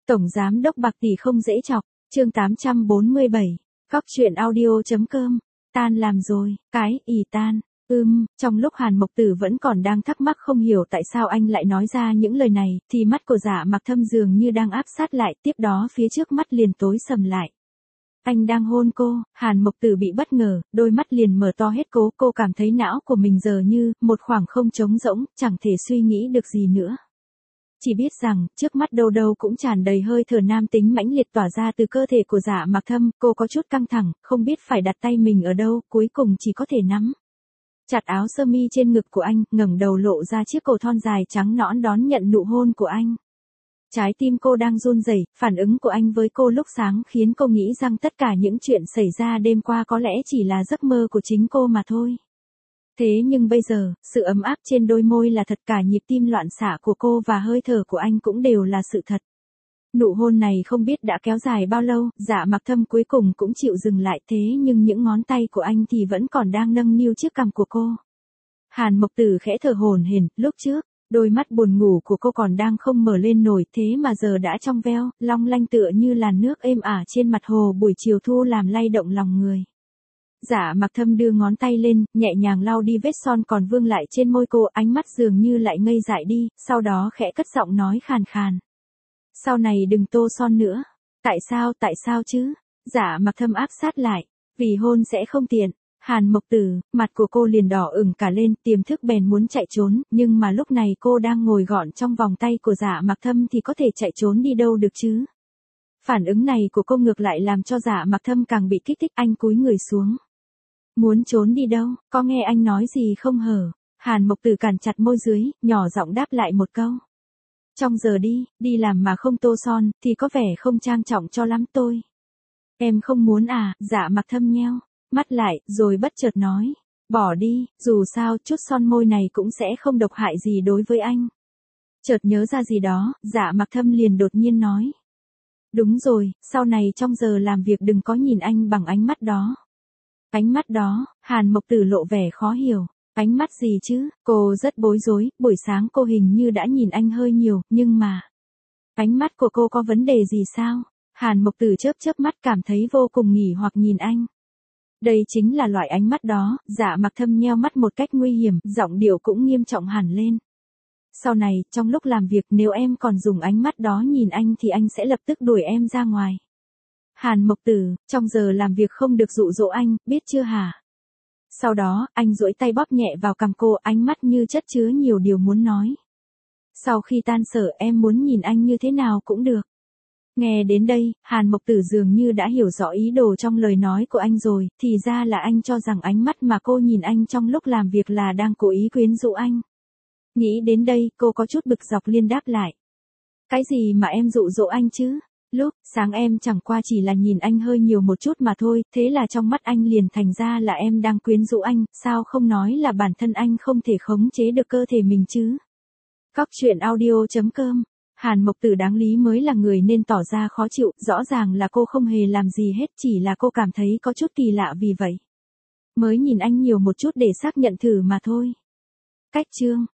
Tổng giám đốc bạc tỷ không dễ chọc, chương 847, Cóc truyện audio.com, tan làm rồi, tan. Trong lúc Hàn Mộc Tử vẫn còn đang thắc mắc không hiểu tại sao anh lại nói ra những lời này, thì mắt của Dạ Mặc Thâm dường như đang áp sát lại, tiếp đó phía trước mắt liền tối sầm lại. Anh đang hôn cô, Hàn Mộc Tử bị bất ngờ, đôi mắt liền mở to hết cô cảm thấy não của mình giờ như một khoảng không trống rỗng, chẳng thể suy nghĩ được gì nữa. Chỉ biết rằng, trước mắt đâu đâu cũng tràn đầy hơi thở nam tính mãnh liệt tỏa ra từ cơ thể của Dạ Mặc Thâm, cô có chút căng thẳng, không biết phải đặt tay mình ở đâu, cuối cùng chỉ có thể nắm chặt áo sơ mi trên ngực của anh, ngẩng đầu lộ ra chiếc cổ thon dài trắng nõn đón nhận nụ hôn của anh. Trái tim cô đang run rẩy, phản ứng của anh với cô lúc sáng khiến cô nghĩ rằng tất cả những chuyện xảy ra đêm qua có lẽ chỉ là giấc mơ của chính cô mà thôi. Thế nhưng bây giờ, sự ấm áp trên đôi môi là thật, cả nhịp tim loạn xạ của cô và hơi thở của anh cũng đều là sự thật. Nụ hôn này không biết đã kéo dài bao lâu, Dạ Mặc Thâm cuối cùng cũng chịu dừng lại, thế nhưng những ngón tay của anh thì vẫn còn đang nâng niu chiếc cằm của cô. Hàn Mộc Tử khẽ thở hổn hển, lúc trước, đôi mắt buồn ngủ của cô còn đang không mở lên nổi, thế mà giờ đã trong veo, long lanh tựa như làn nước êm ả trên mặt hồ buổi chiều thu làm lay động lòng người. Dạ Mặc Thâm đưa ngón tay lên, nhẹ nhàng lau đi vết son còn vương lại trên môi cô, ánh mắt dường như lại ngây dại đi, sau đó khẽ cất giọng nói khàn khàn. Sau này đừng tô son nữa. Tại sao chứ? Dạ Mặc Thâm áp sát lại. Vì hôn sẽ không tiện. Hàn Mộc Tử, mặt của cô liền đỏ ửng cả lên, tiềm thức bèn muốn chạy trốn, nhưng mà lúc này cô đang ngồi gọn trong vòng tay của Dạ Mặc Thâm thì có thể chạy trốn đi đâu được chứ? Phản ứng này của cô ngược lại làm cho Dạ Mặc Thâm càng bị kích thích, anh cúi người xuống. Muốn trốn đi đâu, có nghe anh nói gì không hở? Hàn Mộc Tử cản chặt môi dưới, nhỏ giọng đáp lại một câu. Trong giờ đi làm mà không tô son, thì có vẻ không trang trọng cho lắm tôi. Em không muốn à? Dạ Mặc Thâm nheo mắt lại, rồi bất chợt nói. Bỏ đi, dù sao chút son môi này cũng sẽ không độc hại gì đối với anh. Chợt nhớ ra gì đó, Dạ Mặc Thâm liền đột nhiên nói. Đúng rồi, sau này trong giờ làm việc đừng có nhìn anh bằng ánh mắt đó. Ánh mắt đó, Hàn Mộc Tử lộ vẻ khó hiểu. Ánh mắt gì chứ? Cô rất bối rối, buổi sáng cô hình như đã nhìn anh hơi nhiều, nhưng mà... Ánh mắt của cô có vấn đề gì sao? Hàn Mộc Tử chớp mắt cảm thấy vô cùng nghỉ hoặc nhìn anh. Đây chính là loại ánh mắt đó, Dạ Mặc Thâm nheo mắt một cách nguy hiểm, giọng điệu cũng nghiêm trọng hẳn lên. Sau này, trong lúc làm việc nếu em còn dùng ánh mắt đó nhìn anh thì anh sẽ lập tức đuổi em ra ngoài. Hàn Mộc Tử, trong giờ làm việc không được dụ dỗ anh, biết chưa hả? Sau đó, anh duỗi tay bóp nhẹ vào cằm cô, ánh mắt như chất chứa nhiều điều muốn nói. Sau khi tan sở em muốn nhìn anh như thế nào cũng được. Nghe đến đây, Hàn Mộc Tử dường như đã hiểu rõ ý đồ trong lời nói của anh rồi, thì ra là anh cho rằng ánh mắt mà cô nhìn anh trong lúc làm việc là đang cố ý quyến rũ anh. Nghĩ đến đây, cô có chút bực dọc liên đáp lại. Cái gì mà em dụ dỗ anh chứ? Lúc sáng em chẳng qua chỉ là nhìn anh hơi nhiều một chút mà thôi, thế là trong mắt anh liền thành ra là em đang quyến rũ anh, sao không nói là bản thân anh không thể khống chế được cơ thể mình chứ? Cóc truyện audio.com, Hàn Mộc Tử đáng lý mới là người nên tỏ ra khó chịu, rõ ràng là cô không hề làm gì hết, chỉ là cô cảm thấy có chút kỳ lạ vì vậy. Mới nhìn anh nhiều một chút để xác nhận thử mà thôi. Cách chương